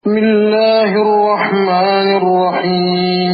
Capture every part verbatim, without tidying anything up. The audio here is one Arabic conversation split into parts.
بسم الله الرحمن الرحيم.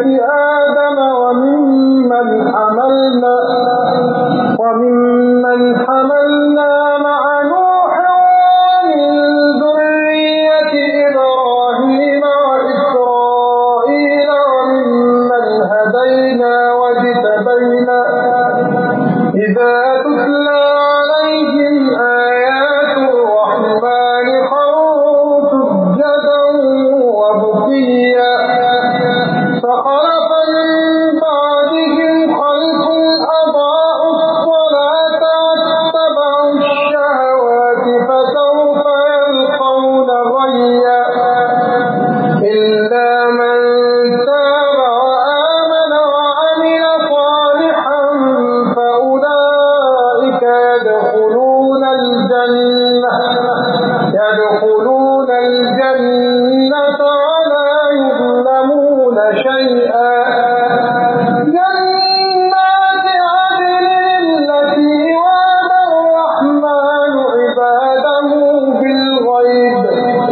آدم وممن حملنا وممن حملنا مع نوح ومن ذرية إبراهيم وإسرائيل وممن هدينا واجتبينا إذا تتلى عليهم آيات الرحمن خروا سجدا وبكيا فخلف من بعدهم خلف أضاعوا الصلاة واتبعوا الشهوات فسوف يلقون غيا إلا من تاب وآمن وعمل صالحا فأولئك يدخلون الجنة يدخلون الجنة ولا يظلمون شيئا جنات عدن التي وعد الرحمن عباده بالغيب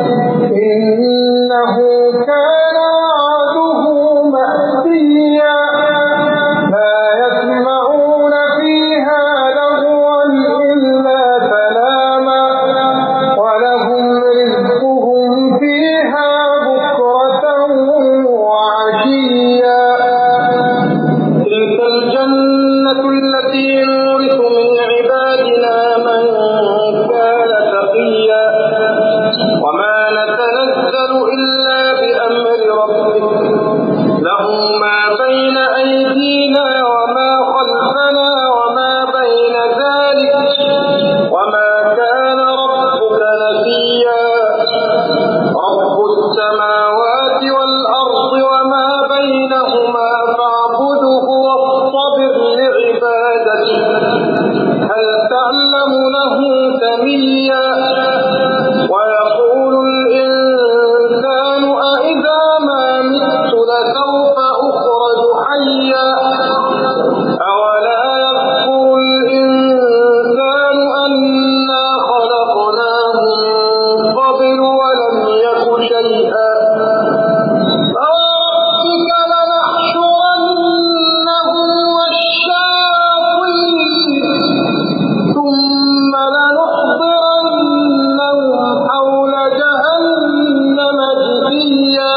إنه كان وعده مأتيا لا يسمعون فيها لغوا إلا سلاما ولهم رزقهم فيها بكرة وعشيا تلك الجنة التي نورث من عبادنا من كان تقيا وما نتنزل إلا بأمر ربك له ما بين أيدينا وما خلفنا وما بين ذلك وما كان ربك نسيا رب السماوات والأرض وما بينهما فاعبده واصطبر لعبادته هل تعلم له سميا ويقول الإنسان أإذا ما مت لسوف أخرج حيا أولا يذكر الإنسان أنا خلقناه من قبل ولم يك شيئا فوربك لنحشرنهم والشياطين ثم لنحضرنهم حول جهنم جثيا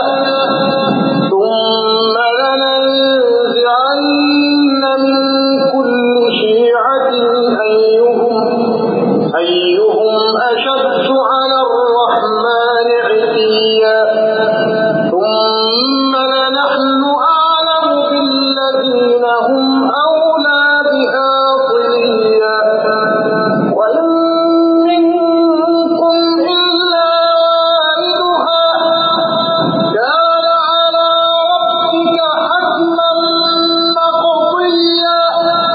ثم لننزعن من كل شيعة أيهم أيهم أشد على الرحمن عتيا ثم لنحن أعلم بالذين هم أولى بها صليا وإن منكم إلا واردها كان على ربك حتما مقضيا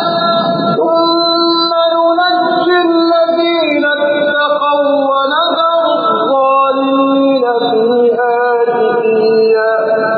ثم ننجي الذين اتقوا ونذر الظالمين فيها جثيا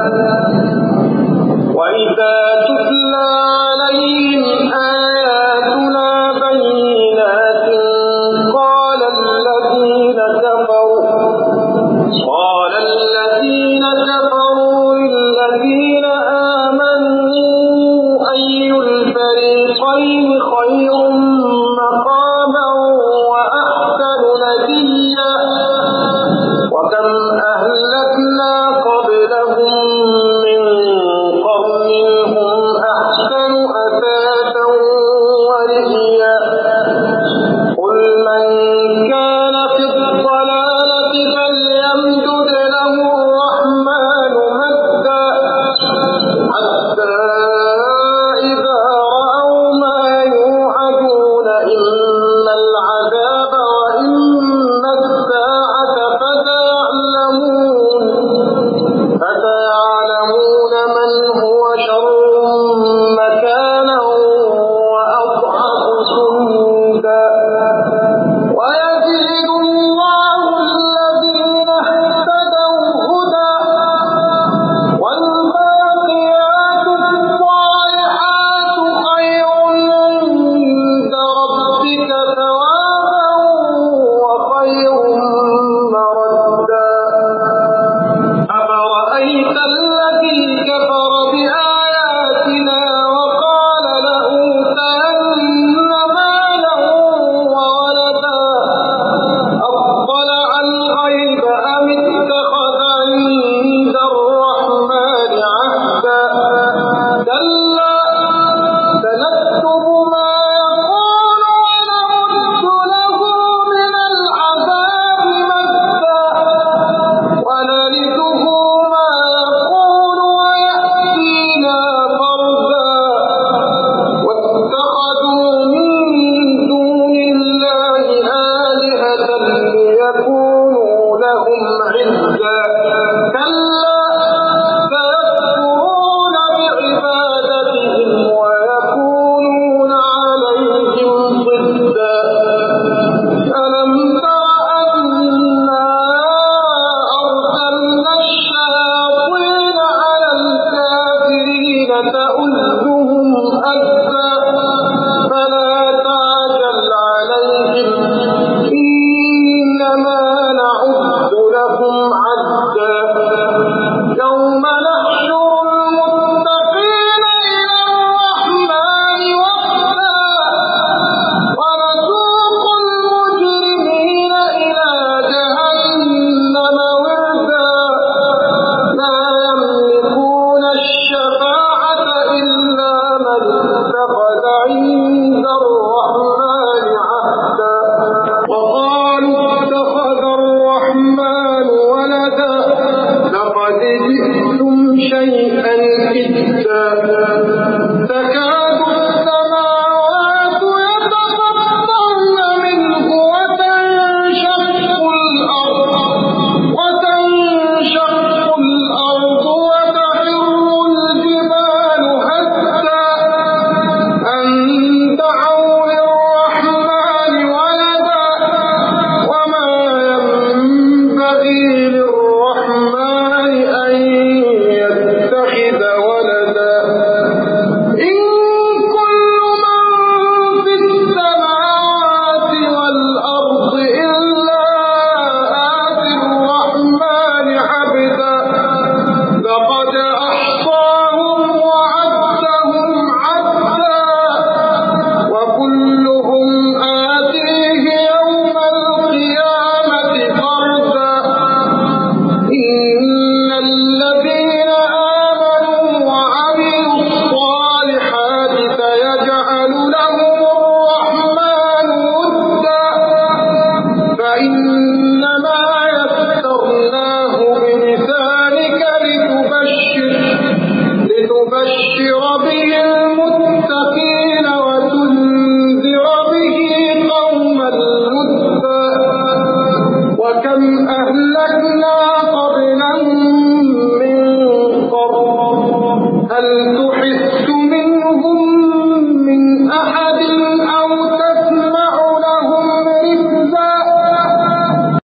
وإذا تتلى عليهم آياتنا بينات قال الذين كفروا قال الذين كفروا للذين آمنوا أي الفريقين خير مقاما وأحسن نديا وكم أهلكنا قبلهم من قرن هم أحسن أثاثا ورئيا قل من كان في الضلالة فليمدد له الرحمن مدا حتى إذا رأوا ما يوعدون إما العذاب وإما الساعة فتعلمون فتعلمون من هو شر مكانا وأضعف جندا ويزيد الله الذين اهتدوا هدى والباقيات الصالحات خير عند ربك ثوابا وخير مردا أفرأيت الذي كفر بآياتنا تؤدهم أزا فلا تعجل عليهم إنما نعد لهم عدا يوم نحشر المتقين إلى الرحمن وفدا ونسوق المجرمين إلى جهنم وردا لا يملكون الشفاعة إلا من اتخذ عند الرحمن عهدا وقالوا اتخذ الرحمن ولدا لقد جئتم شيئا إدا تكاد السماوات يتفطرن منه وتنشق الأرض وتنشق الأرض وتخر الجبال هدا أن دعوا للرحمن ولدا وما ينبغي للرحمن أن يتخذ ولدا